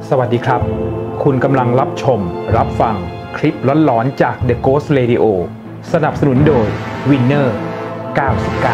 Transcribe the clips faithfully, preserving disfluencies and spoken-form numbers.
สวัสดีครับคุณกำลังรับชมรับฟังคลิปหลอนๆจาก The Ghost Radio สนับสนุนโดย Winner เก้าสิบเก้า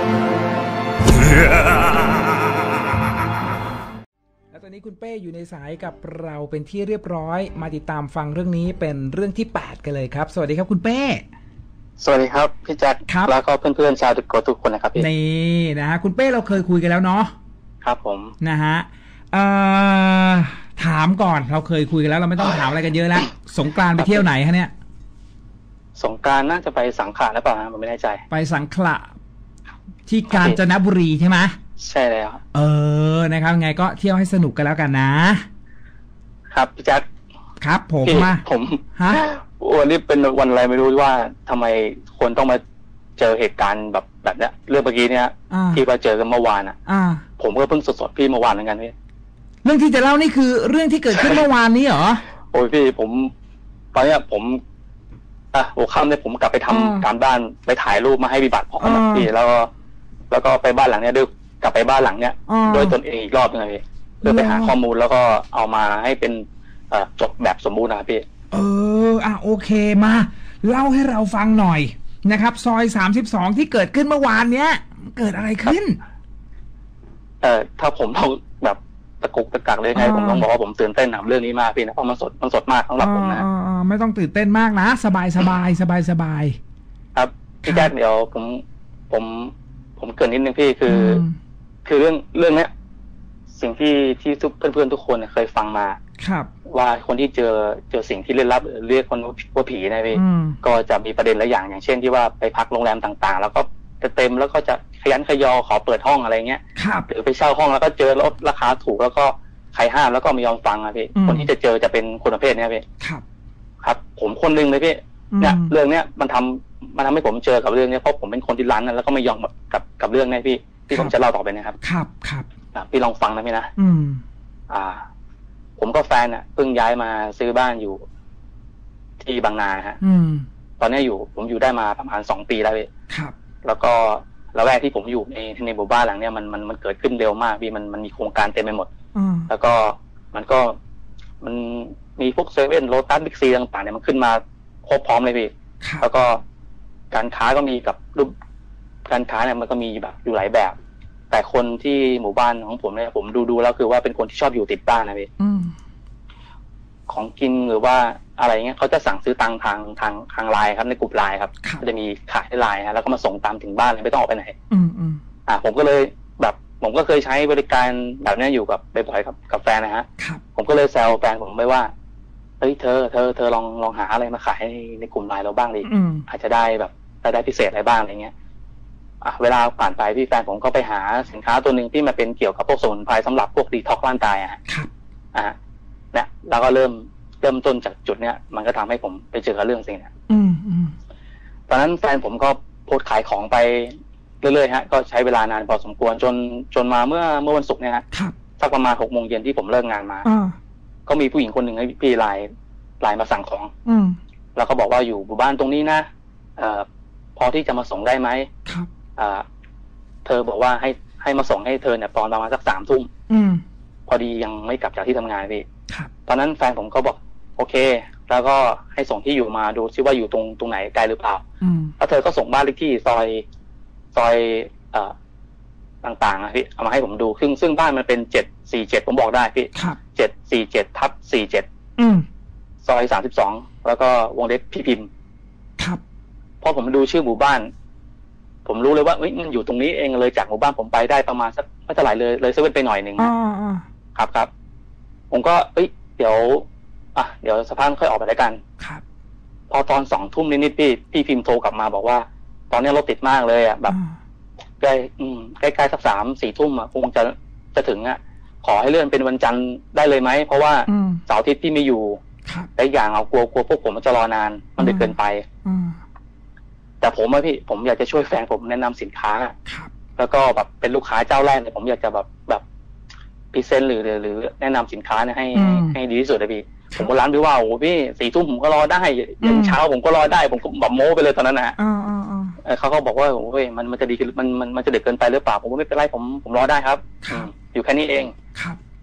แล้วตอนนี้คุณเป้อยู่ในสายกับเราเป็นที่เรียบร้อยมาติดตามฟังเรื่องนี้เป็นเรื่องที่แปดกันเลยครับสวัสดีครับคุณเป้สวัสดีครับพี่แจ็คแล้วก็เพื่อนๆชาวเดอะโกสต์ทุกคนนะครับพี่นี่นะฮะคุณเป้เราเคยคุยกันแล้วเนาะครับผมนะฮะเอ่อถามก่อนเราเคยคุยกันแล้วเราไม่ต้องถามอะไรกันเยอะแล้วสงกรานต์ไปเที่ยวไหนฮะเนี่ยสงกรานต์น่าจะไปสังขละหรือเปล่าผมไม่แน่ใจไปสังขละที่กาญจนบุรีใช่ไหมใช่แล้วเออนะครับไงก็เที่ยวให้สนุกกันแล้วกันนะครับพี่แจ็คครับผมมาผมฮะวันนี้เป็นวันอะไรไม่รู้ว่าทำไมคนต้องมาเจอเหตุการณ์แบบแบบเนี้ยเรื่องเมื่อกี้เนี้ยที่ว่าเจอกันเมื่อวานอ่ะผมก็เพิ่งสดๆพี่เมื่อวานเหมือนกันพี่เรื่องที่จะเล่านี่คือเรื่องที่เกิดขึ้นเมื่อวานนี้เหรอโอ้ยพี่ผมตอนเนี้ยผมอ่ะหัวค่ำเนี่ยผมกลับไปทำการบ้านไปถ่ายรูปมาให้พี่บัตรพ่อมาพี่แล้วก็แล้วก็ไปบ้านหลังเนี้ยด้วยกลับไปบ้านหลังเนี้ยโดยตนเองอีกรอบนึงพี่เพื่อไปหาข้อมูลแล้วก็เอามาให้เป็นจบแบบสมบูรณ์นะพี่เอออ่ะโอเคมาเล่าให้เราฟังหน่อยนะครับซอยสามสิบสองที่เกิดขึ้นเมื่อวานเนี้ยเกิดอะไรขึ้นเอ่อถ้าผมต้องแบบตะกุกตะกักเลยไงผมต้องบอกว่าผมตื่นเต้นกับเรื่องนี้มากพี่นะเพราะมันสดมันสดมากสำหรับผมนะไม่ต้องตื่นเต้นมากนะสบายสบายสบายสบายครับพี่แจ๊คเดี๋ยวผมผมผมเกินนิดนึงพี่คือคือเรื่องเรื่องเนี้ยสิ่งที่ที่ทุกเพื่อนๆทุกคนเคยฟังมาครับว่าคนที่เจอเจอสิ่งที่ลึกลับเรียกคนว่าผีนะพี่ก็จะมีประเด็นหลายอย่างอย่างเช่นที่ว่าไปพักโรงแรมต่างๆแล้วก็จะเต็มแล้วก็จะขยันขยอขอเปิดห้องอะไรเงี้ยหรือไปเช่าห้องแล้วก็เจอลดราคาถูกแล้วก็ใครห้ามแล้วก็ไม่ยอมฟังอะพี่คนที่จะเจอจะเป็นคนประเภทนี้พี่ครับครับผมคนนึงเลยพี่เนี่ยเรื่องเนี้ยมันทำมันทำให้ผมเจอกับเรื่องนี้เพราะผมเป็นคนที่รั้นแล้วก็ไม่ยอมกับกับเรื่องนี้พี่ที่ผมจะเล่าต่อไปนะครับครับครับพี่ลองฟังนะพี่นะอืมอ่าผมกับแฟนอ่ะเพิ่งย้ายมาซื้อบ้านอยู่ที่บางนาฮะตอนนี้อยู่ผมอยู่ได้มาประมาณสองปีแล้วพี่ครับแล้วก็ละแวกที่ผมอยู่ในในหมู่บ้านหลังเนี้ยมันมันมันเกิดขึ้นเร็วมากพี่มันมันมีโครงการเต็มไปหมดแล้วก็มันก็มันมีพวกเซเว่นโลตัสบิ๊กซีต่างๆเนี่ยมันขึ้นมาครบพร้อมเลยพี่แล้วก็การค้าก็มีกับรูปการค้าเนี่ยมันก็มีแบบอยู่หลายแบบแต่คนที่หมู่บ้านของผมเนี่ยผมดูดูแล้วคือว่าเป็นคนที่ชอบอยู่ติดบ้านนะพี่ของกินหรือว่าอะไรเงี้ยเขาจะสั่งซื้อตังทางทางทางไลน์ครับในกลุ่มไลน์ครับก็จะมีขายในไลน์ฮะแล้วก็มาส่งตามถึงบ้านเลยไม่ต้องออกไปไหนอืมอืมอ่าผมก็เลยแบบผมก็เคยใช้บริการแบบนี้อยู่กับบ่อยๆกับกับแฟนนะฮะผมก็เลยแซวแฟนผมไปว่าเฮ้ยเธอเธอเธอลองลองหาอะไรมาขายในในกลุ่มไลน์เราบ้างดิอาจจะได้แบบรายได้พิเศษอะไรบ้างอะไรเงี้ยอ่ะเวลาผ่านไปพี่แฟนผมก็ไปหาสินค้าตัวหนึ่งที่มันเป็นเกี่ยวกับพวกสมุนไพรสำหรับพวกดีท็อกร่างกายอ่ะครับอ่ะเนี่ยแล้วก็เริ่มเริ่มต้นจากจุดเนี้ยมันก็ทำให้ผมไปเจอกับเรื่องสิ่งเนี้ยอืมอืมตอนนั้นแฟนผมก็โพสต์ขายของไปเรื่อยๆฮะก็ใช้เวลานานพอสมควรจนจนมาเมื่อเมื่อวันศุกร์เนี่ยฮะสักประมาณหกโมงเย็นที่ผมเลิกงานมาก็มีผู้หญิงคนหนึ่งให้พี่ไลน์ไลน์มาสั่งของอืมแล้วก็บอกว่าอยู่หมู่บ้านตรงนี้นะเอ่อพอที่จะมาส่งได้ไหมครับอ่าเธอบอกว่าให้ให้มาส่งให้เธอเนี่ยตอนประมาณสักสามทุ่มพอดียังไม่กลับจากที่ทำงานพี่ตอนนั้นแฟนผมก็บอกโอเคแล้วก็ให้ส่งที่อยู่มาดูซิว่าอยู่ตรงตรงไหนไกลหรือเปล่าแล้วเธอก็ส่งบ้านเลขที่ซอยซอยเอ่อต่างๆนะพี่เอามาให้ผมดูซึ่งซึ่งบ้านมันเป็นเจ็ดสี่เจ็ดผมบอกได้พี่เจ็ดสี่เจ็ดทับสี่เจ็ดซอยสามสิบสองแล้วก็วงเล็บพี่พิมพ์ครับพอผมดูชื่อหมู่บ้านผมรู้เลยว่าเฮ้ยมันอยู่ตรงนี้เองเลยจากหมู่บ้านผมไปได้ประมาณสักไม่เท่าไหร่เลยเลยเซเว่นไปหน่อยหนึ่งครับครับผมก็เอ้ยเดี๋ยวอ่ะเดี๋ยวสักพักค่อยออกไปแล้วกันครับพอตอนสองทุ่มนิดๆพี่พี่พิมพ์โทรกลับมาบอกว่าตอนนี้รถติดมากเลยอ่ะแบบใกล้อืมใกล้ๆสักสามสี่ทุ่มอ่ะคงจะจะถึงอ่ะขอให้เลื่อนเป็นวันจันทร์ได้เลยไหมเพราะว่าเสาร์อาทิตย์พี่ไม่อยู่และอย่างเอากลัวกลัวพวกผมมันจะรอนานมันดึกเกินไปแต่ผมอะพี่ผมอยากจะช่วยแฟนผมแนะนำสินค้าแล้วก็แบบเป็นลูกค้าเจ้าแรกเนี่ยผมอยากจะแบบแบบพรีเซนต์หรือหรือแนะนำสินค้าเนี่ยให้ให้ดีที่สุดเลยพี่ผมก็ร้านพี่ว่าโอ้พี่สี่ทุ่มผมก็รอได้ยันเช้าผมก็รอได้ผมก็แบบโม้ไปเลยตอนนั้นนะฮะเขาก็บอกว่าโอ้ยมันมันจะดีมันมันมันจะเด็กเกินไปหรือเปล่าผมว่าไม่เป็นไรผมผมรอได้ครับอยู่แค่นี้เองพอ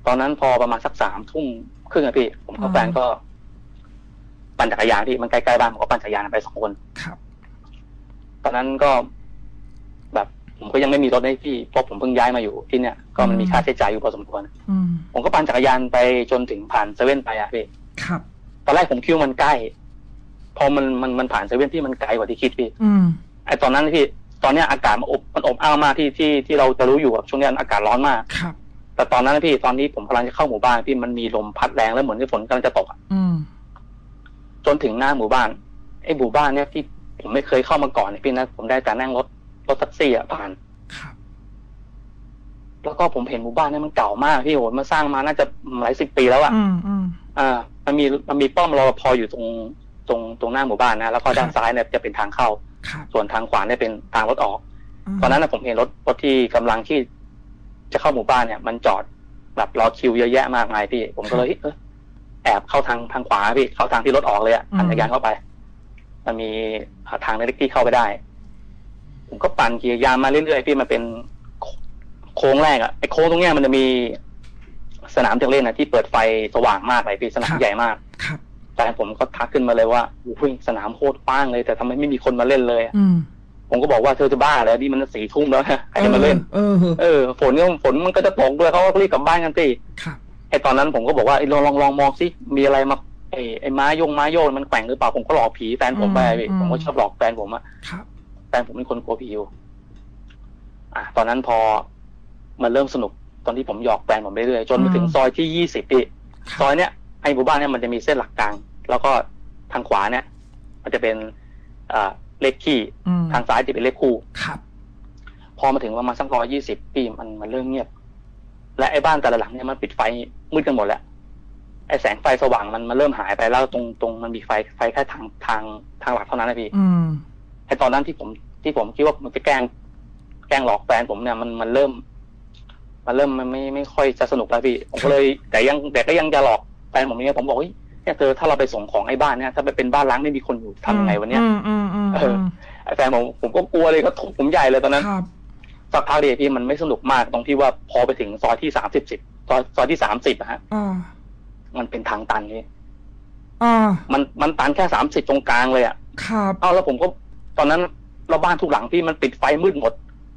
ตอนนั้นพอประมาณสักสามทุ่มครึ่งอะพี่ผมกับแฟนก็ปั่นจักรยานพี่มันใกล้ๆบ้านผมก็ปั่นจักรยานไปสองคนครับตอนนั้นก็แบบผมก็ยังไม่มีรถให้พี่เพราะผมเพิ่งย้ายมาอยู่ที่เนี่ยก็มันมีค่าใช้จ่ายอยู่พอสมควรผมก็ปั่นจักรยานไปจนถึงผ่านเซเว่นไปอะพี่ครับตอนแรกผมคิดว่ามันใกล้พอมันมันมันผ่านเซเว่นที่มันไกลกว่าที่คิดพี่ไอตอนนั้นพี่ตอนนี้อากาศมันอบมันอบอ้าวมากที่ที่ที่เราจะรู้อยู่ช่วงนี้อากาศร้อนมากครับแต่ตอนนั้นพี่ตอนนี้ผมกำลังจะเข้าหมู่บ้านพี่มันมีลมพัดแรงแล้วเหมือนที่ฝนกำลังจะตกอ่ะจนถึงหน้าหมู่บ้านไอ้หมู่บ้านเนี่ยที่ผมไม่เคยเข้ามาก่อนพี่นะผมได้แต่นั่งรถรถแท็กซี่อ่ะผ่านครับแล้วก็ผมเห็นหมู่บ้านเนี่ยมันเก่ามากพี่โหมันสร้างมาน่าจะหลายสิบปีแล้วอ่ะอ่ามันมีมันมีป้อมรปภอยู่ตรงตรงตรงหน้าหมู่บ้านนะแล้วก็ด้านซ้ายเนี่ยจะเป็นทางเข้าส่วนทางขวาเนี่ยเป็นทางรถออกตอนนั้นนะผมเห็นรถรถที่กำลังที่จะเข้าหมู่บ้านเนี่ยมันจอดแบบรอคิวเยอะแยะมากมายพี่ผมก็เลยเออแอบเข้าทางทางขวาพี่เข้าทางที่รถออกเลยอ่ะปั่นจักรยานเข้าไปมันมีทางเล็กที่เข้าไปได้ผมก็ปั่นจักรยานมาเรื่อยๆพี่มันเป็นโค้งแรกอ่ะไอ้โค้งตรงเนี้ยมันจะมีสนามเด็กเล่นนะที่เปิดไฟสว่างมากเลยพี่สนามใหญ่มากแต่ผมก็ทักขึ้นมาเลยว่าอุ้ยสนามโคตรกว้างเลยแต่ทำไมไม่มีคนมาเล่นเลยผมก็บอกว่าเธอจะบ้าแล้วนี่มันสี่ทุ่มแล้วนะใครจะมาเล่นเออเออฝนก็ฝนมันก็จะตกด้วยเขาก็รีบกลับบ้านกันสิไอตอนนั้นผมก็บอกว่าลองลองลองมองสิมีอะไรมาไอไอม้ายงม้าโยนมันแกว่งหรือเปล่าผมก็หลอกผีแฟนผมไปผมก็ชอบหลอกแฟนผมอะแฟนผมเป็นคนกลัวผีอยู่อ่ะตอนนั้นพอมันเริ่มสนุกตอนที่ผมหยอกแฟนผมไปเรื่อยจนมาถึงซอยที่ยี่สิบปีซอยเนี้ยไอหมู่บ้านเนี้ยมันจะมีเส้นหลักกลางแล้วก็ทางขวาเนี่ยมันจะเป็นอ่าเลขคี่ทางซ้ายจะเป็นเลขคู่ครับพอมาถึงประมาณสักร้อยยี่สิบปีมันมันเริ่มเงียบและไอ้บ้านแต่ละหลังเนี่ยมันปิดไฟมืดกันหมดแล้วไอ้แสงไฟสว่างมันมันเริ่มหายไปแล้วตรงตรงมันมีไฟไฟแค่ทางทางทางหลักเท่านั้นนะพี่ไอ้ตอนนั้นที่ผมที่ผมคิดว่ามันจะแกล้งแกล้งหลอกแฟนผมเนี่ยมันมันเริ่มมันเริ่มมันไม่ไม่ค่อยจะสนุกแล้วพี่ผมก็เลยแต่ยังแต่ก็ยังจะหลอกแฟนผมเนี่ยผมบอกว่าเนี่ยเธอถ้าเราไปส่งของไอ้บ้านเนี่ยถ้าไปเป็นบ้านล้างไม่มีคนอยู่ทำยังไงวันเนี้ยเออไอ้แฟนผมผมก็กลัวเลยเขาทุบผมใหญ่เลยตอนนั้นสักพักเดียวพี่มันไม่สนุกมากตรงที่ว่าพอไปถึงซอยที่สามสิบสิบซอยซอยที่สามสิบอะฮะมันเป็นทางตันนี่มันมันตันแค่สามสิบตรงกลางเลยอะครับเอาแล้วผมก็ตอนนั้นเราบ้านทุกหลังพี่มันปิดไฟมืดหมด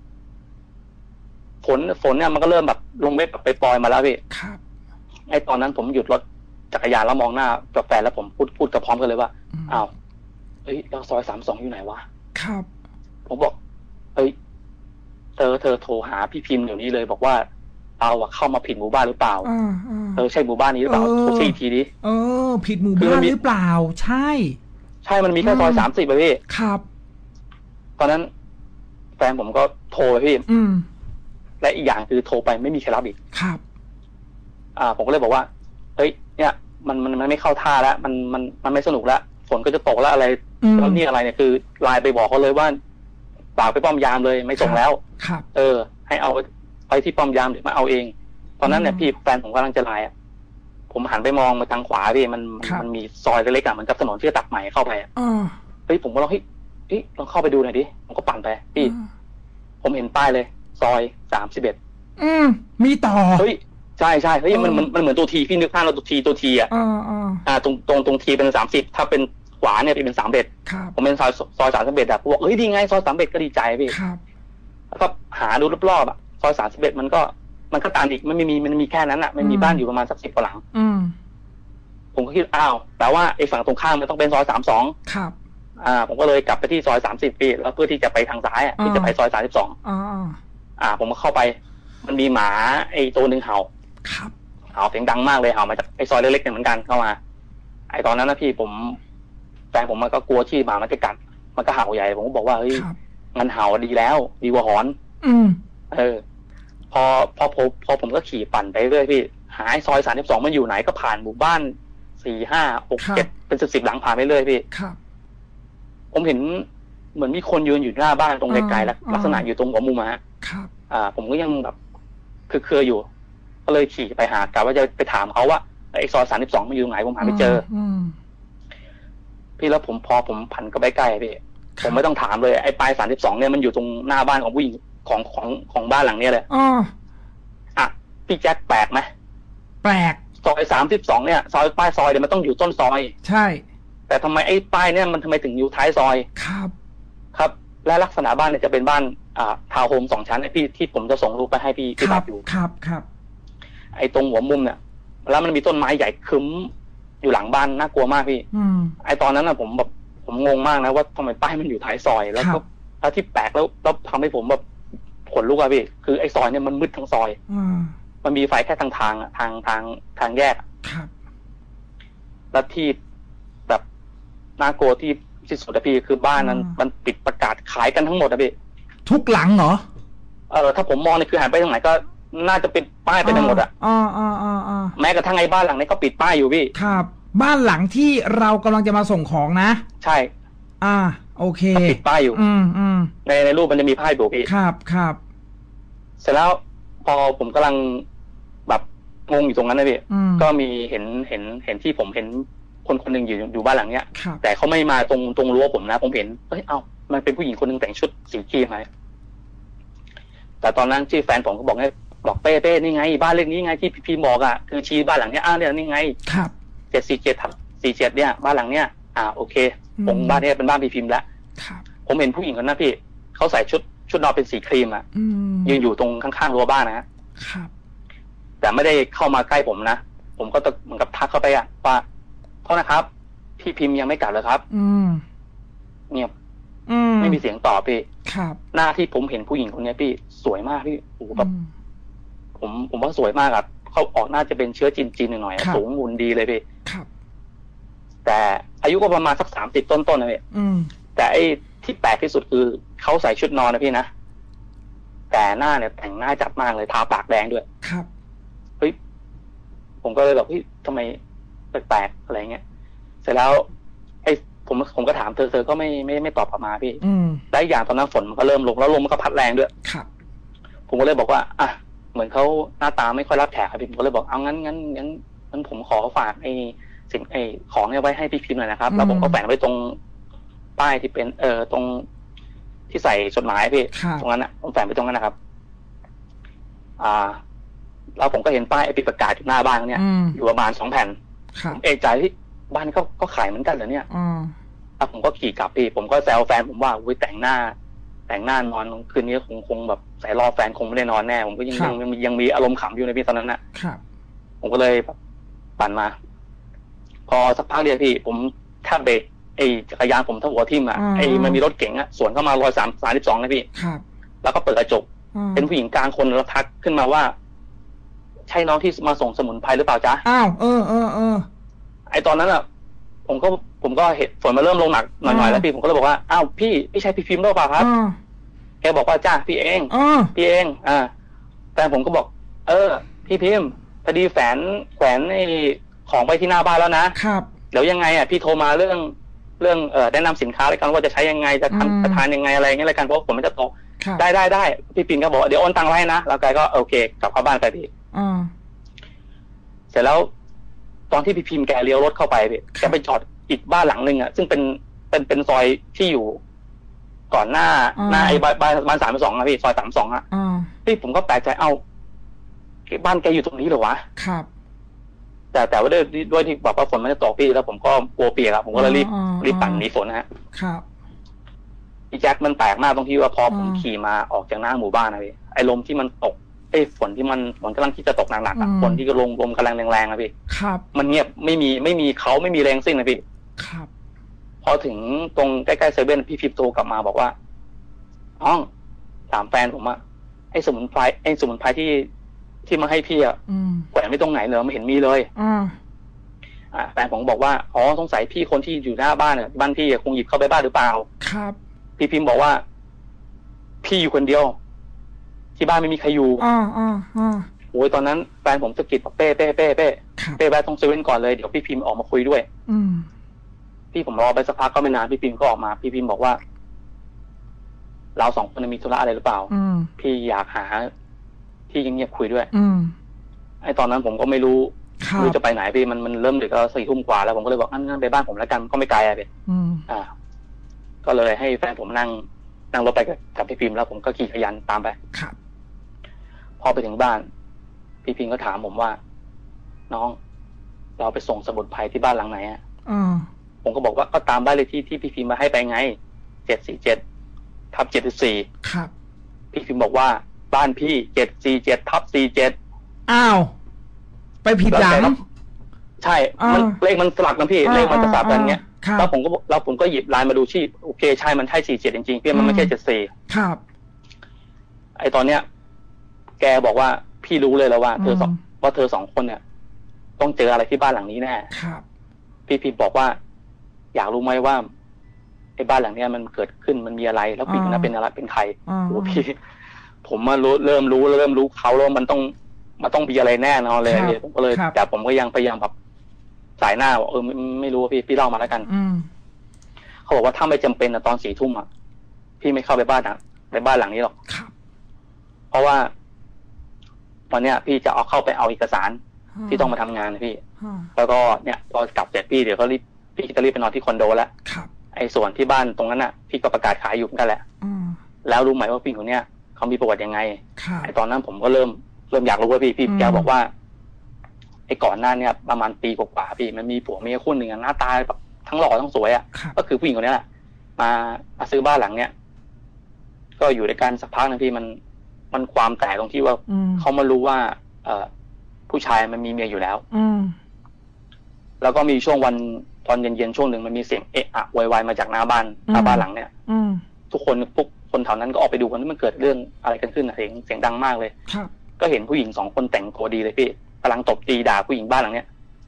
ฝนฝนเนี่ยมันก็เริ่มแบบลงเม็ดแบบไปปลอยมาแล้วพี่ครับไอ้ตอนนั้นผมหยุดรถจักรยานแล้วมองหน้ากับแฟนแล้วผมพูดพูดกับพร้อมกันเลยว่าอ้าวเอ้ยเราซอยสามสองอยู่ไหนวะครับผมบอกเอ้ยเธอเธอโทรหาพี่พิมพ์เดี๋ยวนี้เลยบอกว่าเราอะเข้ามาผิดหมู่บ้านหรือเปล่าเออใช่หมู่บ้านนี้หรือเปล่าโทรชี้ทีดิเออผิดหมู่บ้านหรือเปล่าใช่ใช่มันมีแค่ซอยสามสิบไปพี่ครับตอนนั้นแฟนผมก็โทรไปพี่และอีกอย่างคือโทรไปไม่มีใครรับอีกครับอ่าผมก็เลยบอกว่าเฮ้ยเนี่ยมันมันมันไม่เข้าท่าแล้วมันมันมันไม่สนุกแล้วฝนก็จะตกแล้วอะไรแล้วนี่อะไรเนี่ยคือไลน์ไปบอกเขาเลยว่าฝากไปป้อมยามเลยไม่ส่งแล้วครับเออให้เอาไปที่ป้อมยามเดี๋ยวมาเอาเองตอนนั้นเนี่ยพี่แฟนผมกำลังจะไลน์ผมหันไปมองมาทางขวาพี่มันมันมีซอยเล็กๆอ่ะมันกับถนนที่จะตัดใหม่เข้าไปอ่ะเฮ้ยผมก็ลองเฮ้ยเฮ้ยลองเข้าไปดูหน่อยดิผมก็ปั่นไปพี่ผมเห็นป้ายเลยซอยสามสิบเอ็ดอืมมีต่อเฮ้ยใช่ใช่เฮ้ยมันมันมันเหมือนตัวทีพี่นึกภาพเราตัวทีตัวทีอ่ะอ่าอ่าตรงตรงตรงทีเป็นสามสิบถ้าเป็นขวาเนี่ยเป็นสามเบ็ดผมเป็นซอยซอยสามสิบเอ็ดอ่ะบอกเฮ้ยดีไงซอยสามเบ็ดก็ดีใจพี่แล้วก็หาดูรอบๆอ่ะซอยสามสิบเอ็ดมันก็มันก็ตันอีกมันไม่มีมันมีแค่นั้นอ่ะมันมีบ้านอยู่ประมาณสักสิบกว่าหลังผมก็คิดอ้าวแต่ว่าไอ้ฝั่งตรงข้ามมันต้องเป็นซอยสามสองครับอ่าผมก็เลยกลับไปที่ซอยสามสิบปีแล้วเพื่อที่จะไปทางซ้ายอ่ะที่จะไปซอยสามสิบสองอ่าอ่าผมก็เข้าไปมันมีหมาไอ้ตัวหนึ่งเห่าครับเห่าเสียงดังมากเลยเห่ามาจากไอ้ซอยเล็กๆเนี่ยเหมือนกันเข้ามาไอ้ตอนนั้นนะพี่ผมแฟนผมมันก็กลัวที่หมามันจะกัดมันก็เห่าใหญ่ผมก็บอกว่าเฮ้ยงั้นเห่าดีแล้วดีกว่าหอนอืมเออพอพอผมพอผมก็ขี่ปั่นไปเรื่อยพี่หาซอยสามสิบสองมันอยู่ไหนก็ผ่านหมู่บ้านสี่ห้าหกเจ็ดเป็นสิบสิบหลังผ่านไปเรื่อยพี่ครับผมเห็นเหมือนมีคนยืนอยู่หน้าบ้านตรงไกลๆแล้วลักษณะอยู่ตรงหัวมุมฮะครับอ่าผมก็ยังแบบคือเคยอยู่ก็เลยขี่ไปหากะว่าจะไปถามเขาว่าไอ้ซอยสามสิบสองมันอยู่ไหนผมหาไม่เจอพี่แล้วผมพอผมผันก็ไปใกล้พี่ผมไม่ต้องถามเลยไอ้ปลายสามสิบสองเนี่ยมันอยู่ตรงหน้าบ้านของผู้หญิงของของของบ้านหลังเนี้ยเลยอ๋ออ่ะพี่แจ็คแปลกไหมแปลกซอยสามสิบสองเนี่ยซอยป้ายซอยเนี่ยมันต้องอยู่ต้นซอยใช่แต่ทำไมไอ้ป้ายเนี่ยมันทำไมถึงอยู่ท้ายซอยครับครับและลักษณะบ้านเนี่ยจะเป็นบ้านอ่าทาวน์โฮมสองชั้นไอ้พี่ที่ผมจะส่งรูปไปให้พี่พี่รับอยู่ครับครับไอ้ตรงหัวมุมเนี่ยแล้วมันมีต้นไม้ใหญ่คึ้มอยู่หลังบ้านน่ากลัวมากพี่ไอ้ตอนนั้นนะผมแบบผมงงมากนะว่าทำไมป้ายมันอยู่ท้ายซอยแล้วก็แล้วที่แปลกแล้วแล้วทำให้ผมแบบขนลุกอะพี่คือไอ้ซอยเนี่ยมันมืดทั้งซอยมันมีไฟแค่ทางทางอะทางทางทางแยกครับแล้วที่แบบน่ากลัวที่ที่สุดอะพี่คือบ้านนั้นมันปิดประกาศขายกันทั้งหมดอะพี่ทุกหลังเหรอเออถ้าผมมองเนี่ยคือหันไปทางไหนก็น่าจะเป็นป้ายไปทั้งหมดอะอ๋ออ๋ออ๋อแม้กระทั่งไอ้บ้านหลังนี้ก็ปิดป้ายอยู่พี่ครับบ้านหลังที่เรากำลังจะมาส่งของนะใช่อ่าโอเคก็ปิดป้ายอยู่อืมอืมในในรูปมันจะมีป้ายอยู่พี่ครับครับเสร็จแล้วพอผมกำลังแบบงงอยู่ตรงนั้นนะพี่ก็มีเห็นเห็นเห็นที่ผมเห็นคนคนหนึ่งอยู่อยู่บ้านหลังเนี้ยแต่เขาไม่มาตรงตรงรั้วผมนะผมเห็นเอ้ยเอ้ามันเป็นผู้หญิงคนหนึ่งแต่งชุดสีครีมไหมแต่ตอนนั้นที่แฟนผมก็บอกให้บอกเป้เป้นี่ไงบ้านเลขนี้ไงที่พี่บอกอ่ะคือชี้บ้านหลังเนี้ยอ้าวเนี่ยนี่ไงครับเจ็ดสี่เจ็ดทับสี่เจ็ดเนี่ยบ้านหลังเนี้ยอ่าโอเคผมบ้านนี้เป็นบ้านพี่พิมพ์แล้วผมเห็นผู้หญิงคนนั้นพี่เขาใส่ชุดชุดนอนเป็นสีครีมอ่ะยืนอยู่ตรงข้างๆรั้วบ้านนะครับแต่ไม่ได้เข้ามาใกล้ผมนะผมก็เหมือนกับทักเข้าไปอ่ะว่าโทษนะครับพี่พิมพ์ยังไม่กลับเลยครับอืมเงียบไม่มีเสียงตอบพี่ครับหน้าที่ผมเห็นผู้หญิงคนนี้พี่สวยมากพี่โอ้แบบผมผมว่าสวยมากครับเขาออกน่าจะเป็นเชื้อจีนๆหน่อยๆสูงหุ่นดีเลยพี่ครับแต่อายุก็ประมาณสักสามสิบต้นๆนะพี่แต่ไอ้ที่แปลกที่สุดคือเขาใส่ชุดนอนนะพี่นะแต่หน้าเนี่ยแต่งหน้าจัดมากเลยทาปากแดงด้วยครับเฮ้ยผมก็เลยแบบเฮ้ยทำไมแปลกๆอะไรเงี้ยเสร็จแล้วไอ้ผมผมก็ถามเธอเธอก็ไม่ไม่ไม่ตอบกลับมาพี่ได้อย่างตอนนั้นฝนมันก็เริ่มลงแล้วลมมันก็พัดแรงด้วยครับผมก็เลยบอกว่าอ่ะเหมือนเขาหน้าตาไม่ค่อยรับแขกครับพี่ผมก็เลยบอกเอางั้นงั้นงั้นงั้นผมขอฝากไอ้สิ่งไอ้ของเนี่ยไว้ให้พี่พิมพ์หน่อยนะครับแล้วผมก็แฝงไว้ตรงป้ายที่เป็นเอ่อตรงที่ใส่จดหมายพี่ตรงนั้นนะผมแฝงไปตรงนั้นนะครับอ่าแล้วผมก็เห็นป้ายไอ้ปิดประกาศอยู่หน้าบ้านเนี่ยอยู่ประมาณสองแผ่นผมเอกใจที่บ้านเขาก็ขายเหมือนกันเหรอเนี่ยแล้วผมก็ขี่กลับพี่ผมก็แซวแฟนผมว่าอุ้ยแต่งหน้าแต่งหน้านอนคืนนี้คงคงแบบใส่รอแฟนคงไม่ได้นอนแน่ผมก็ยังยังยังมีอารมณ์ขำอยู่ในพี่ตอนนั้นนะครับผมก็เลยแบบปั่นมาพอสักพักเดียวพี่ผมแทบเบรกไอ้จักรยานผมทั้งหัวทิ่มอ่ะไอ้มันมีรถเก๋งอ่ะสวนเข้ามาร้อยสามสามสิบสองนะพี่ครับแล้วก็เปิดกระจกเป็นผู้หญิงกลางคนแล้วทักขึ้นมาว่าใช่น้องที่มาส่งสมุนไพรหรือเปล่าจ๊ะอ้าวเออเออเออไอ้ตอนนั้นอ่ะผมก็ผมก็เห็นฝนมาเริ่มลงหนักหน่อยๆแล้วพี่ผมก็เลยบอกว่าอ้าวพี่พี่ใช่พี่พิมพ์หรือเปล่าครับแกบอกว่าจ้าพี่เองพี่เองอ่าแต่ผมก็บอกเออพี่พิมพ์พอดีแฝนแขวนไอ้ของไปที่หน้าบ้านแล้วนะครับเดี๋ยวยังไงอ่ะพี่โทรมาเรื่องเรื่องเอ่อแนะนำสินค้าแล้วกันว่าจะใช้ยังไงจะทำจะทานยังไงอะไรเงี้ยแล้วกันเพราะผมไม่จะตกได้ได้ได้พี่พิมพ์ก็บอกเดี๋ยวโอนตังค์ไว้นะแล้วแกก็โอเคกลับเข้าบ้านไปพี่เสร็จแล้วตอนที่พี่พิมพ์แกเลี้ยวรถเข้าไปพี่แกไปจอดอีกบ้านหลังนึงอ่ะซึ่งเป็นเป็นเป็นซอยที่อยู่ก่อนหน้าหน้าไอ้บ้านบ้านสามสองนะพี่ซอยสามสองอ่ะพี่ผมก็แปลกใจเอ้าบ้านแกอยู่ตรงนี้เหรอวะครับแต่แต่ว่าด้วยด้วยที่บอกว่าฝนมันจะตกพี่แล้วผมก็กลัวเปียกครับผมก็เลยรีบรีบปั่นหนีฝนนะฮะครับพี่แจ็คมันแปลกมากตรงที่ว่าพอผมขี่มาออกจากหน้าหมู่บ้านนะพี่ไอ้ลมที่มันตกไอ้ฝนที่มันฝนกำลังที่จะตกหนักๆอ่ะฝนที่ก็ลงลมกำลังแรงๆนะพี่ครับมันเงียบไม่มีไม่มีเขาไม่มีแรงซิ่งนะพี่ครับพอถึงตรงใกล้ๆเซเว่นพี่พิมพ์โทรกลับมาบอกว่าน้องถามแฟนผมอะไอ้สมุนไพรไอ้สมุนไพรที่ที่มาให้พี่อะแขวนไม่ตรงไหนเลยไม่เห็นมีเลยอ่าแฟนผมบอกว่าอ๋อสงสัยพี่คนที่อยู่หน้าบ้านเนี่ยบ้านพี่คงหยิบเข้าไปบ้านหรือเปล่าครับพี่พิมพ์บอกว่าพี่อยู่คนเดียวที่บ้านไม่มีใครอยู่อ่าอ่าอ่าโอ้ยตอนนั้นแฟนผมสะกิดบอกเป้เป้เป้เป้เป้แวะตรงเซเว่นก่อนเลยเดี๋ยวพี่พิมพ์ออกมาคุยด้วยอืมพี่ผมรอไปสักพักก็ไม่นานพี่พิมพ์ก็ออกมาพี่พิมพ์บอกว่าเราสองคนมีธุระอะไรหรือเปล่าพี่อยากหาที่เงียบๆคุยด้วยไอ้ตอนนั้นผมก็ไม่รู้รู้จะไปไหนพี่มันมันเริ่มดึกแล้วสี่ทุ่มกว่าแล้วผมก็เลยบอกงั้นงั้นไปบ้านผมแล้วกันก็ไม่ไกลอะพี่อ่าก็เลยให้แฟนผมนั่งนั่งรถไปกับพี่พิมพ์แล้วผมก็ขี่จักรยานตามไปครับพอไปถึงบ้านพี่พิมพ์ก็ถามผมว่าน้องเราไปส่งสมุดภัยที่บ้านหลังไหนอ่ะอ่าผมก็บอกว่าก็ตามบ้านเลขที่ที่พี่พิมพ์มาให้ไปไงเจ็ดสี่เจ็ดทับเจ็ดสิบสี่ครับพี่พิมพ์บอกว่าบ้านพี่เจ็ดสี่เจ็ดทับสี่เจ็ดอ้าวไปผิดหลังใช่มันเลขมันสลับกันพี่เลขมันสลับกันเงี้ยแล้วผมก็แล้วผมก็หยิบไลน์มาดูที่โอเคใช่มันใช่สี่เจ็ดจริงๆพี่มันไม่ใช่เจ็ดสี่ครับไอตอนเนี้ยแกบอกว่าพี่รู้เลยแล้วว่าเธอสองว่าเธอสองคนเนี่ยต้องเจออะไรที่บ้านหลังนี้แน่ครับพี่พิมพ์บอกว่าอยากรู้ไหมว่าไอ้บ้านหลังเนี้ยมันเกิดขึ้นมันมีอะไรแล้วผู้หญิงนั้นเป็นอะไรเป็นใครโอ้พี่ผมมารู้เริ่มรู้เริ่มรู้เขาแล้วมันต้องมันต้องมีอะไรแน่นอนเลยผมก็เลยแต่ผมก็ยังพยายามแบบสายหน้าว่าเออไม่ไม่รู้พี่พี่เล่ามาแล้วกันเขาบอกว่าถ้าไม่จำเป็นนะตอนสี่ทุ่มอ่ะพี่ไม่เข้าไปบ้านอ่ะไปบ้านหลังนี้หรอกเพราะว่าวันเนี้ยพี่จะเอาเข้าไปเอาเอกสารที่ต้องมาทำงานนะพี่แล้วก็เนี่ยพอกลับเสร็จพี่เดี๋ยวก็รีบพี่จะรีบไปนอนที่คอนโดแล้วไอ้ส่วนที่บ้านตรงนั้นน่ะพี่ก็ประกาศขายอยู่กันแหละแล้วรู้ไหมว่าผู้หญิงคนเนี้ยเขามีประวัติยังไงไอ้ตอนนั้นผมก็เริ่มเริ่มอยากรู้ว่าพี่พี่แกบอกว่าไอ้ก่อนหน้าเนี่ยประมาณปีกว่าๆพี่มันมีผัวเมียคู่หนึ่งหน้าตาแบบทั้งหล่อทั้งสวยอ่ะก็คือผู้หญิงคนนี้แหละมามาซื้อบ้านหลังเนี้ยก็อยู่ในการสักพักนึงพี่มันมันความแตกตรงที่ว่าเขามารู้ว่าเอ่อผู้ชายมันมีเมียอยู่แล้วแล้วก็มีช่วงวันตอนเย็นๆช่วงหนึ่งมันมีเสียงเอะอะโวยวายมาจากหน้าบ้านหน้าบ้านหลังเนี้ยทุกคนพวกคนแถวนั้นก็ออกไปดูกันว่ามันเกิดเรื่องอะไรกันขึ้นเสียงเสียงดังมากเลยก็เห็นผู้หญิงสองคนแต่งตัวดีเลยพี่กำลังตบตีด่าผู้หญิงบ้านหลังเนี้ย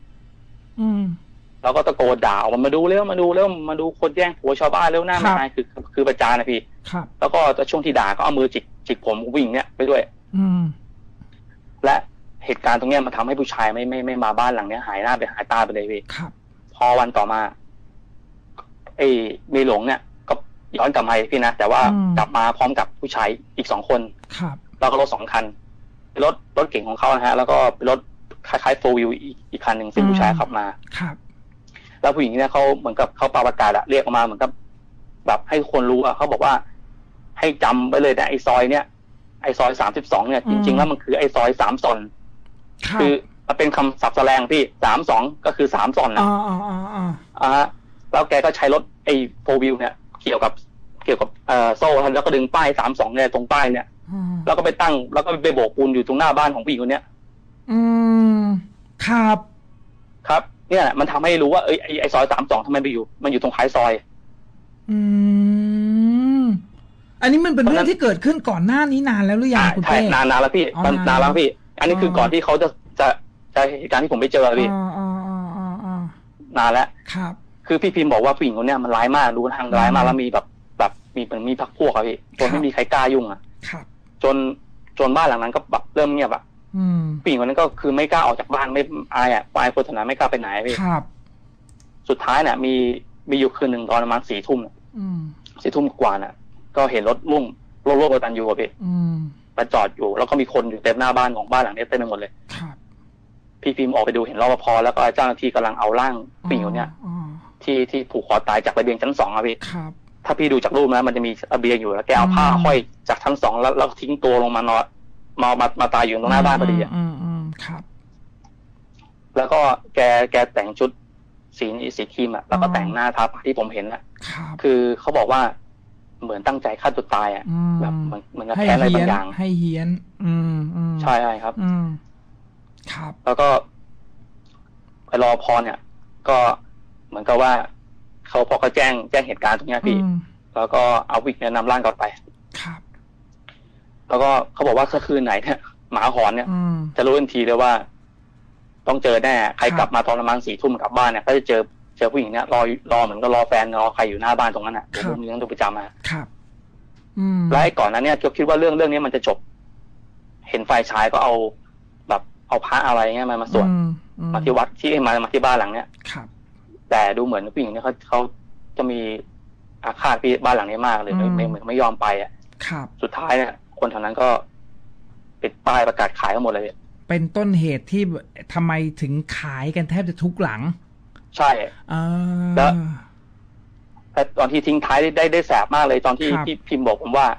แล้วก็ตะโกนด่าออกมามาดูเร็วมาดูเร็วมาดูคนแย่งผัวชาวบ้านเร็วหน้าไม่อายคือคือประจานนะพี่แล้วก็ช่วงที่ด่าก็เอามือจิกจิกผมผู้หญิงเนี้ยไปด้วยและเหตุการณ์ตรงเนี้ยมันทำให้ผู้ชายไม่ไม่ไม่มาบ้านหลังเนี้ยหายหน้าไปหายตาไปเลยพี่พอวันต่อมาไอ้เมหลงเนี่ยก็ย้อนกลับมาพี่นะแต่ว่ากลับมาพร้อมกับผู้ชายอีกสองคนแล้วก็รถสองคันรถรถเก่งของเขานะฮะแล้วก็รถคล้ายๆโฟวิวอีกอีกคันหนึ่งซึ่งผู้ชายขับมาครับแล้วผู้หญิงเนี่ยเขาเหมือนกับเขาประกาศอะเรียกออกมาเหมือนกับแบบให้คนรู้อะเขาบอกว่าให้จำไปเลยนะไอ้ซอยเนี่ยไอ้ซอยสามสิบสองเนี่ยจริงๆแล้วมันคือไอ้ซอยสามซอนคือมันเป็นคำศัพท์แสลงพี่สามสองก็คือสามซอนนะอ๋ออ๋ออ๋ออ่าแล้วแกก็ใช้รถไอ้โฟวิวเนี่ยเกี่ยวกับเกี่ยวกับเอ่อโซ่แล้วก็ดึงป้ายสามสองเนี่ยตรงป้ายเนี่ยแล้วก็ไปตั้งแล้วก็ไปโบกปูนอยู่ตรงหน้าบ้านของผู้หญิงคนเนี้ยอืมครับครับเนี่ยมันทำให้รู้ว่าเอ้ยไอ้ซอยสามสองทำไมไปอยู่มันอยู่ตรงท้ายซอยอืมอันนี้มันเป็นเรื่องที่เกิดขึ้นก่อนหน้านี้นานแล้วหรือยังคุณเป้นานนานแล้วพี่นานแล้วพี่อันนี้คือก่อนที่เขาจะจะจะเหตุการณ์ที่ผมไปเจอพี่นานแล้วครับคือพี่พิมพ์บอกว่าผู้หญิงคนเนี้ยมันร้ายมากดูทางร้ายมากแล้วมีแบบแบบมีเหมือนมีพักพวกอะพี่จนไม่มีใครกล้ายุ่งอะจนจนบ้านหลังนั้นก็แบบเริ่มเงียบอะผู้หญิงคนนั้นก็คือไม่กล้าออกจากบ้านไม่อายอะอายคนถนัดไม่กล้าไปไหนพี่สุดท้ายเนี่ยมีมีอยู่คืนหนึ่งตอนประมาณสี่ทุ่มสี่ทุ่มกว่าน่ะก็เห็นรถลุ่มรถรถประตันอยู่อะพี่ไปจอดอยู่แล้วก็มีคนอยู่เต็มหน้าบ้านของบ้านหลังนี้เต็มไปหมดเลยพี่พิมพ์ออกไปดูเห็นรปภแล้วก็เจ้าหน้าที่กำลังเอาร่างผู้หญิงคนนี้ที่ที่ผูกคอตายจากระเบียงชั้นสองอะพี่ถ้าพี่ดูจากรูปนะมันจะมีระเบียงอยู่แล้วแกเอาผ้าห้อยจากชั้นสองแล้วแล้วทิ้งตัวลงมานอนมามามาตายอยู่ตรงหน้าบ้านพอดีอ่ะแล้วก็แกแกแต่งชุดสีสีครีมอ่ะแล้วก็แต่งหน้าทาปากที่ผมเห็นอ่ะคือเขาบอกว่าเหมือนตั้งใจฆ่าตัวตายอ่ะแบบเหมือนเหมือนกับแค้นอะไรบางอย่างให้เฮี้ยนอืมใช่ใช่ครับอืมครับแล้วก็ไปรอพรเนี่ยก็เหมือนกับว่าเขาพอเขาแจ้งแจ้งเหตุการณ์ตรงนี้พี่แล้วก็เอาวิกเนี่ยนำร่างกลับไปครับแล้วก็เขาบอกว่าถ้าคืนไหนเนี่ยหมาหอนเนี่ยจะรู้ทันทีเลยว่าต้องเจอแน่ใครกลับมาตอนประมาณสี่ทุ่มกลับบ้านเนี่ยก็จะเจอเจอผู้หญิงเนี่ยรอรอเหมือนก็รอแฟนรอใครอยู่หน้าบ้านตรงนั้นอ่ะผมมีเรื่องตัวประจำมาครับแล้วไอ้ก่อนนั้นเนี่ยคิดว่าเรื่องเรื่องนี้มันจะจบเห็นฝ่ายชายก็เอาแบบเอาพระอะไรเงี้ยมามาสวดมาที่วัดที่มามาที่บ้านหลังเนี้ยครับแต่ดูเหมือนผู้หญิงเนี่ยเขาเขาจะมีอาฆาตพี่บ้านหลังนี้มากเลยไม่เหมือนไม่ยอมไปอ่ะครับสุดท้ายเนี่ยคนแถวนั้นก็ปิดป้ายประกาศขายกันหมดเลยเป็นต้นเหตุที่ทำไมถึงขายกันแทบจะทุกหลังใช่แล้วแต่ตอนที่ทิ้งท้ายได้ได้ได้แสบมากเลยตอนที่ที่พิมพ์บอกผมว่า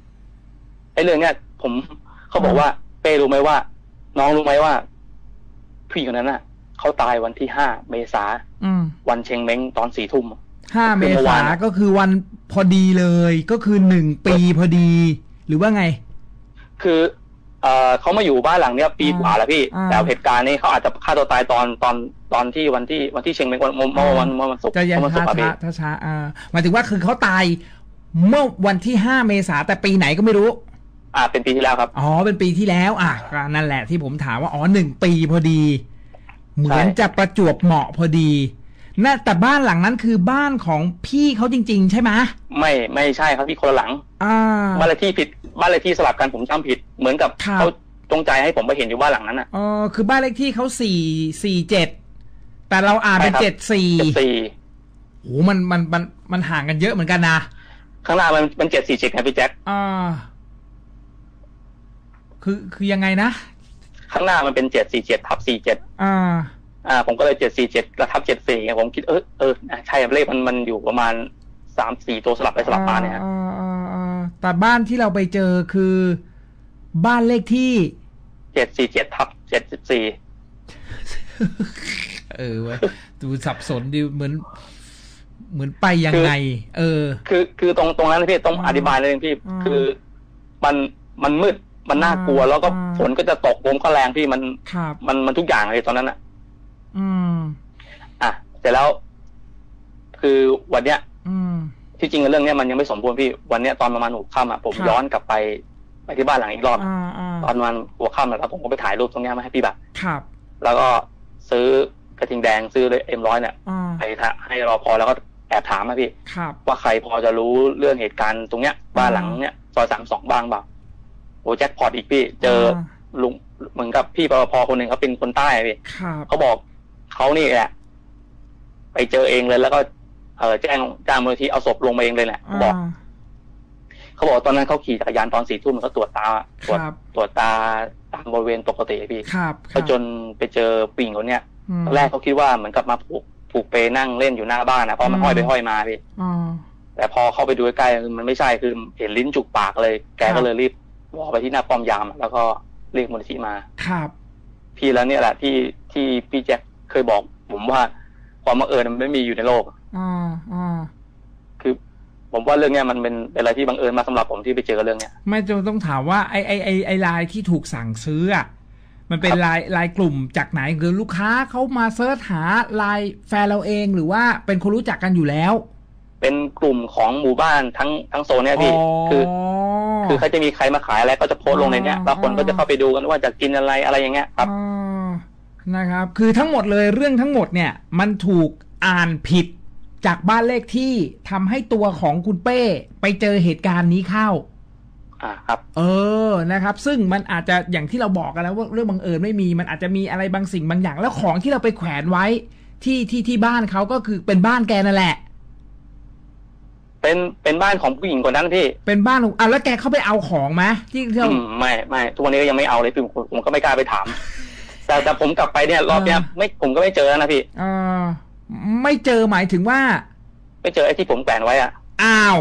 ไอ้เรื่องเนี้ยผมเขาบอกว่าเป้รู้ไหมว่าน้องรู้ไหมว่าผู้หญิงคนนั้นน่ะเขาตายวันที่ห้าเมษาวันเชงเม้งตอนสี่ทุ่มห้าเมษาก็คือวันพอดีเลยก็คือหนึ่งปีพอดีหรือว่าไงคือเอ่อเขามาอยู่บ้านหลังเนี้ยปีกว่าแล้วพี่แต่เหตุการณ์นี้เขาอาจจะฆ่าตัวตายตอนตอนตอนที่วันที่วันที่เชงเม้งวันเมื่อวันเมื่อวันศุกร์จะยังช้าช้าช้าช้าอ่าหมายถึงว่าคือเขาตายเมื่อวันที่ห้าเมษาแต่ปีไหนก็ไม่รู้อ่าเป็นปีที่แล้วครับอ๋อเป็นปีที่แล้วอ่ะนั่นแหละที่ผมถามว่าอ๋อหนึ่งปีพอดีเหมือนจะประจวบเหมาะพอดีน่าแต่บ้านหลังนั้นคือบ้านของพี่เขาจริงๆใช่ไหมไม่ไม่ใช่ครับพี่คนละหลังอ่าบ้านเลขที่ผิดบ้านเลขที่สลับกันผมจำผิดเหมือนกับเขาจงใจให้ผมไปเห็นอยู่บ้านหลังนั้นอ่ะอ๋อคือบ้านเลขที่เขาสี่สี่เจ็ดแต่เราอ่านเป็นเจ็ดสี่เจ็ดสี่โอ้มันมันมันมันห่างกันเยอะเหมือนกันนะข้างหน้ามันเป็นเจ็ดสี่เจ็ดครับพี่แจ็คอ่าคือคือยังไงนะข้างหน้ามันเป็นเจ็ดสี่เจ็ดทับสี่เจ็ดอ่าอ่าผมก็เลยเจ็ดสี่เจ็ดกระทับเจ็ดสี่ไงผมคิดเออเออใช่เลขมันมันอยู่ประมาณสามสี่ตัวสลับไปสลับมาเนี่ยอ่าอ่าอ่าแต่บ้านที่เราไปเจอคือบ้านเลขที่เจ็ดสี่เจ็ดทับเจ็ดสิบสี่เออเว้ยดูสับสนดิเหมือนเหมือนไปยังไงเออคือคือตรงตรงนั้นพี่ต้องอธิบายเลยพี่คือมันมันมืดมันน่ากลัวแล้วก็ฝนก็จะตกลมก็แรงพี่มันมันมันทุกอย่างเลยตอนนั้นอ่ะอืมอ่ะเสร็จแล้วคือวันเนี้ยอืมที่จริงเรื่องเนี้ยมันยังไม่สมบูรณ์พี่วันเนี้ยตอนประมาณหัวค่ำอ่ะผมย้อนกลับไปไปที่บ้านหลังอีกรอบตอนประมาณหัวค่ำแล้วผมก็ไปถ่ายรูปตรงเนี้ยมาให้พี่แบบครับแล้วก็ซื้อกระทิงแดงซื้อเลยเอ็มร้อยเนี่ยไปให้รอพอแล้วก็แอบถามมาพี่ว่าใครพอจะรู้เรื่องเหตุการณ์ตรงเนี้ยบ้านหลังเนี้ยซอยสามสองบ้างเปล่าโอ้แจ็คพอตอีกพี่เจอลุงเหมือนกับพี่ปภพคนหนึ่งเขาเป็นคนใต้พี่เขาบอกเขานี่แหละไปเจอเองเลยแล้วก็เออแจ้งจ้างมูลนิธิเอาศพลงมาเองเลยแหละเขาบอกเขาบอกตอนนั้นเขาขี่จักรยานตอนสี่ทุ่มเขาตรวจตาตรวจตรวจตาตามบริเวณปกติพี่เขาจนไปเจอผู้หญิงคนเนี้ยตอนแรกเขาคิดว่าเหมือนกับมาผูกผูกเปนั่งเล่นอยู่หน้าบ้านนะเพราะมันห้อยไปห้อยมาพี่แต่พอเข้าไปดูใกล้ๆมันไม่ใช่คือเห็นลิ้นจุกปากเลยแกก็เลยรีบวอไปที่หน้าป้อมยามแล้วก็เรียกมูลนิธิมาครับพี่แล้วเนี่ยแหละที่ที่พี่แจ็คเคยบอกผมว่าความบังเอิญมันไม่มีอยู่ในโลกอ่าอ่าคือผมว่าเรื่องเนี้ยมันเป็นอะไรที่บังเอิญมาสำหรับผมที่ไปเจอเรื่องเนี้ยไม่จะต้องถามว่าไอไอไอไอไลน์ที่ถูกสั่งซื้ออ่ะมันเป็นไลน์ไลน์กลุ่มจากไหนคือลูกค้าเขามาเสิร์ชหาไลน์แฟนเราเองหรือว่าเป็นคนรู้จักกันอยู่แล้วเป็นกลุ่มของหมู่บ้านทั้งทั้งโซนเนี่ยพี่คือคือเขาจะมีใครมาขายอะไรก็จะโพสต์ลงในเนี้ยบางคนก็จะเข้าไปดูกันว่าจะกินอะไรอะไรอย่างเงี้ยครับนะครับคือทั้งหมดเลยเรื่องทั้งหมดเนี่ยมันถูกอ่านผิดจากบ้านเลขที่ทำให้ตัวของคุณเป้ไปเจอเหตุการณ์นี้เข้าอ่าครับเออนะครับซึ่งมันอาจจะอย่างที่เราบอกกันแล้วว่าเรื่องบังเอิญไม่มีมันอาจจะมีอะไรบางสิ่งบางอย่างแล้วของที่เราไปแขวนไว้ที่ที่ที่บ้านเขาก็คือเป็นบ้านแกนั่นแหละเป็นเป็นบ้านของผู้หญิงคนนั้นพี่เป็นบ้านของอ่ะแล้วแกเข้าไปเอาของไหมที่เราไม่ไม่ทุกวันนี้ก็ยังไม่เอาเลยพี่ผมผมก็ไม่กล้าไปถามแต่แต่ผมกลับไปเนี่ยรอบเนี้ยไม่ผมก็ไม่เจอแล้วนะพี่อ่าไม่เจอหมายถึงว่าไม่เจอไอ้ที่ผมแขวนไว้อ่ะอ้าว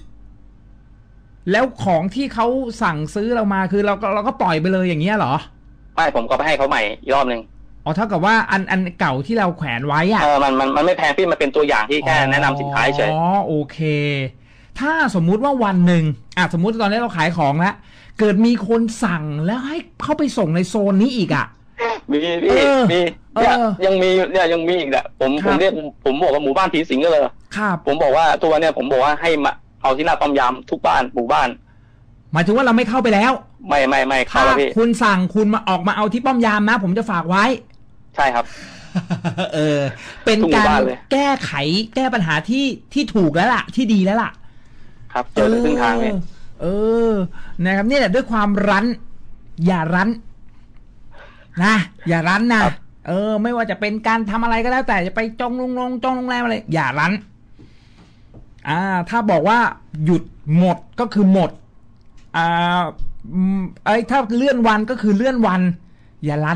แล้วของที่เขาสั่งซื้อเรามาคือเราก็เราก็ปล่อยไปเลยอย่างเงี้ยเหรอไม่ผมก็ไปให้เขาใหม่อีกรอบนึงอ๋อเท่ากับว่าอันอันเก่าที่เราแขวนไว้อ่ะเออมันมันมันไม่แพงพี่มันเป็นตัวอย่างที่แค่แนะนำสินค้าเฉยอ๋อโอเคถ้าสมมุติว่าวันหนึ่งอ่ะสมมุติตอนนี้เราขายของแล้วเกิดมีคนสั่งแล้วให้เข้าไปส่งในโซนนี้อีกอ่ะมีพี่มีเนี่ยยังมีเนี่ยยังมีอีกแหละผมผมเรียกผมบอกว่าหมู่บ้านผีสิงก็เลยครับผมบอกว่าตัวเนี่ยผมบอกว่าให้มาเอาที่หน้าป้อมยามทุกบ้านหมู่บ้านหมายถึงว่าเราไม่เข้าไปแล้วไม่ไม่ไม่เข้าแล้วพี่คุณสั่งคุณมาออกมาเอาที่ป้อมยามนะผมจะฝากไว้ใช่ครับเออเป็นการแก้ไขแก้ปัญหาที่ที่ถูกแล้วล่ะที่ดีแล้วล่ะครับเจอครึ่งทางเนี่ยเออนะครับนี่แหละด้วยความรั้นอย่ารั้นนะอย่ารั้นนะเออไม่ว่าจะเป็นการทำอะไรก็แล้วแต่จะไปจองโรงงจองโรงแรมอะไรอย่ารั้นอ่าถ้าบอกว่าหยุดหมดก็คือหมดอ่าไอ้ถ้าเลื่อนวันก็คือเลื่อนวันอย่ารั้น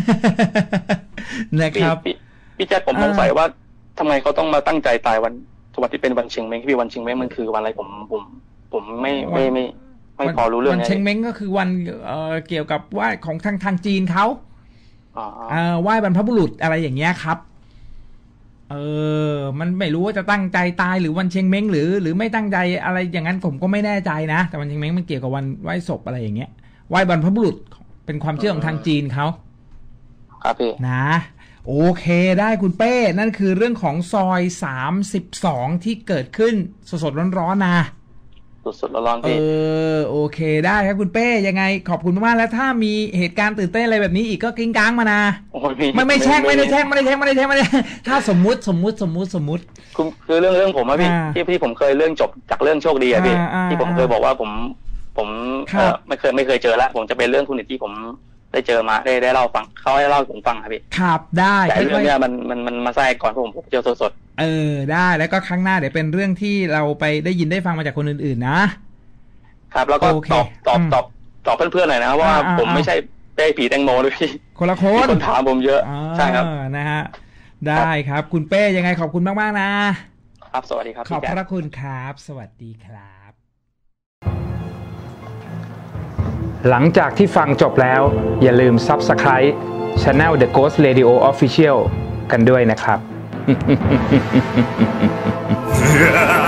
นะครับพี่แจ๊คผมสงสัยว่าทำไมเขาต้องมาตั้งใจตายวันวันที่เป็นวันเชงเม้งพี่วันเชงเม้งมันคือวันอะไรผมผมผมไม่ไม่ไม่ไม่พอรู้เรื่องวันเชงเม้งก็คือวันเอ่อเกี่ยวกับว่าของทางทางจีนเขาอ๋อเออไหว้บรรพบุรุษอะไรอย่างเงี้ยครับเออมันไม่รู้ว่าจะตั้งใจตายหรือวันเชงเม้งหรือ หรือไม่ตั้งใจอะไรอย่างนั้นผมก็ไม่แน่ใจนะแต่วันเชงเม้งมันเกี่ยวกับวันไหว้ศพอะไรอย่างเงี้ยไหว้บรรพบุรุษเป็นความเชื่อของทางจีนเขาครับพี่นะโอเคได้คุณเป้นั่นคือเรื่องของซอยสามสิบสองที่เกิดขึ้นสดๆร้อนๆนะสดๆร้อนๆพี่เออโอเคได้ครับคุณเป้ยังไงขอบคุณมากๆแล้วถ้ามีเหตุการณ์ตื่นเต้นอะไรแบบนี้อีกก็กิ้งก้างมานะไม่ไม่แช่งไม่ได้แช่งไม่ได้แช่งไม่ได้แช่งไม่ได้ถ้าสมมุติสมมุติสมมุติสมมุติคือเรื่องเรื่องผมอะพี่ที่ที่ผมเคยเรื่องจบจากเรื่องโชคดีอะพี่ที่ผมเคยบอกว่าผมผมไม่เคยไม่เคยเจอแล้วผมจะเป็นเรื่องทุนที่ผมได้เจอมาได้ได้เล่าฟังเขาให้เล่าผมฟังครับพี่ครับได้แต่เรื่องนี้มันมันมันมาแทรกก่อนผมผมเจอสดๆเออได้แล้วก็ครั้งหน้าเดี๋ยวเป็นเรื่องที่เราไปได้ยินได้ฟังมาจากคนอื่นๆนะครับแล้วก็ตอบตอบตอบตอบเพื่อนๆหน่อยนะว่าผมไม่ใช่ได้ผีแตงโมด้วยพี่คนละคนคนถามผมเยอะใช่ครับนะฮะได้ครับคุณเป้ยังไงขอบคุณมากๆนะครับสวัสดีครับขอบพระคุณครับสวัสดีครับหลังจากที่ฟังจบแล้วอย่าลืม Subscribe Channel The Ghost Radio Official กันด้วยนะครับ